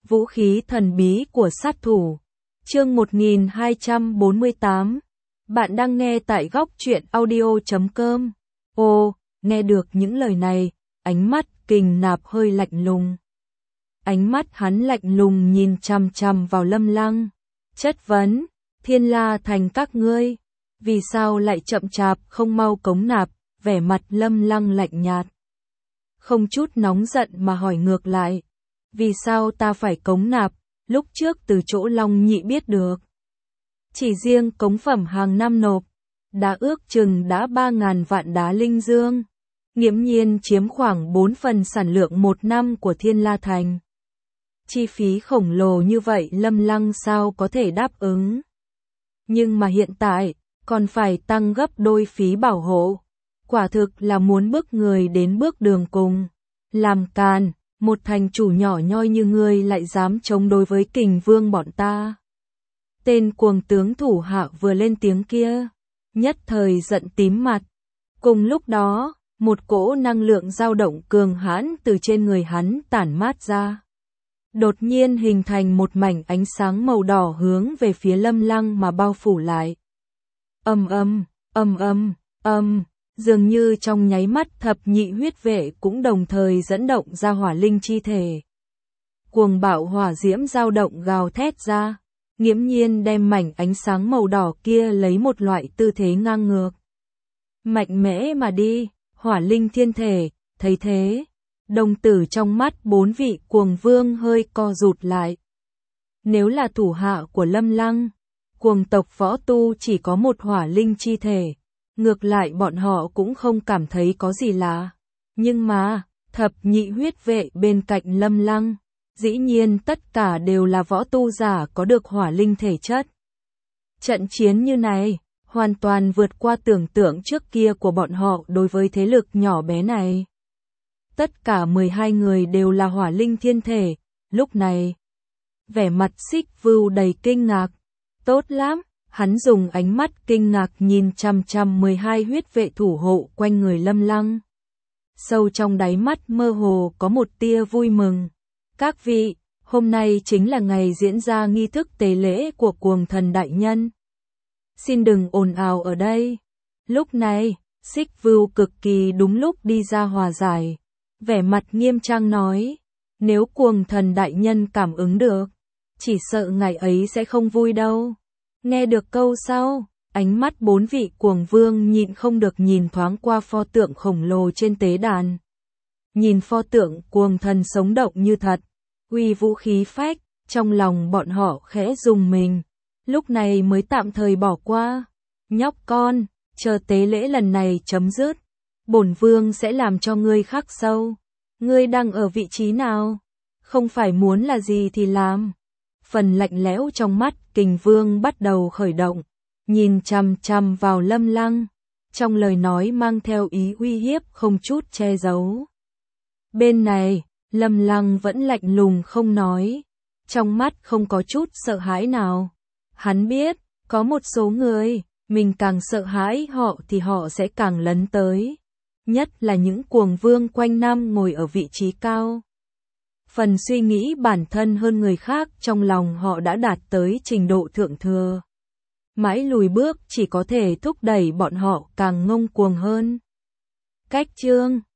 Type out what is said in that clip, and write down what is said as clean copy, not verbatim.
Vũ khí thần bí của sát thủ. Chương 1248. Bạn đang nghe tại góc truyện audio.com. Ô, nghe được những lời này, ánh mắt Kình Nạp hơi lạnh lùng. Ánh mắt hắn lạnh lùng nhìn chằm chằm vào Lâm Lăng. Chất vấn, Thiên La Thành các ngươi, vì sao lại chậm chạp không mau cống nạp, vẻ mặt Lâm Lăng lạnh nhạt. Không chút nóng giận mà hỏi ngược lại. Vì sao ta phải cống nạp, lúc trước từ chỗ Long Nhị biết được. Chỉ riêng cống phẩm hàng năm nộp, đã ước chừng đã 3.000 vạn đá linh dương, nghiễm nhiên chiếm khoảng 4 phần sản lượng một năm của Thiên La Thành. Chi phí khổng lồ như vậy Lâm Lăng sao có thể đáp ứng. Nhưng mà hiện tại, còn phải tăng gấp đôi phí bảo hộ. Quả thực là muốn bước người đến bước đường cùng. Làm càn, một thành chủ nhỏ nhoi như ngươi lại dám chống đối với Kình Vương bọn ta. Tên cuồng tướng thủ hạ vừa lên tiếng kia, nhất thời giận tím mặt. Cùng lúc đó, một cỗ năng lượng dao động cường hãn từ trên người hắn tản mát ra. Đột nhiên hình thành một mảnh ánh sáng màu đỏ hướng về phía Lâm Lăng mà bao phủ lại. Dường như trong nháy mắt thập nhị huyết vệ cũng đồng thời dẫn động ra hỏa linh chi thể. Cuồng bạo hỏa diễm dao động gào thét ra, nghiễm nhiên đem mảnh ánh sáng màu đỏ kia lấy một loại tư thế ngang ngược. Mạnh mẽ mà đi, hỏa linh thiên thể, thấy thế, đồng tử trong mắt bốn vị cuồng vương hơi co rụt lại. Nếu là thủ hạ của Lâm Lăng, cuồng tộc võ tu chỉ có một hỏa linh chi thể. Ngược lại bọn họ cũng không cảm thấy có gì lạ. Nhưng mà, thập nhị huyết vệ bên cạnh Lâm Lăng, dĩ nhiên tất cả đều là võ tu giả có được hỏa linh thể chất. Trận chiến như này, hoàn toàn vượt qua tưởng tượng trước kia của bọn họ đối với thế lực nhỏ bé này. Tất cả 12 người đều là hỏa linh thiên thể, lúc này. Vẻ mặt Xích Vưu đầy kinh ngạc. Tốt lắm. Hắn dùng ánh mắt kinh ngạc nhìn chằm chằm 12 huyết vệ thủ hộ quanh người Lâm Lăng. Sâu trong đáy mắt mơ hồ có một tia vui mừng. Các vị, hôm nay chính là ngày diễn ra nghi thức tế lễ của cuồng thần đại nhân. Xin đừng ồn ào ở đây. Lúc này, Xích Vưu cực kỳ đúng lúc đi ra hòa giải. Vẻ mặt nghiêm trang nói, nếu cuồng thần đại nhân cảm ứng được, chỉ sợ ngày ấy sẽ không vui đâu. Nghe được câu sau, ánh mắt bốn vị cuồng vương nhịn không được nhìn thoáng qua pho tượng khổng lồ trên tế đàn. Nhìn pho tượng cuồng thần sống động như thật, uy vũ khí phách, trong lòng bọn họ khẽ rùng mình. Lúc này mới tạm thời bỏ qua. Nhóc con, chờ tế lễ lần này chấm dứt, bổn vương sẽ làm cho ngươi khắc sâu. Ngươi đang ở vị trí nào? Không phải muốn là gì thì làm. Phần lạnh lẽo trong mắt Kình Vương bắt đầu khởi động, nhìn chằm chằm vào Lâm Lăng, trong lời nói mang theo ý uy hiếp không chút che giấu. Bên này, Lâm Lăng vẫn lạnh lùng không nói, trong mắt không có chút sợ hãi nào. Hắn biết, có một số người, mình càng sợ hãi họ thì họ sẽ càng lấn tới, nhất là những cuồng vương quanh năm ngồi ở vị trí cao. Phần suy nghĩ bản thân hơn người khác trong lòng họ đã đạt tới trình độ thượng thừa. Mãi lùi bước chỉ có thể thúc đẩy bọn họ càng ngông cuồng hơn. Cách chương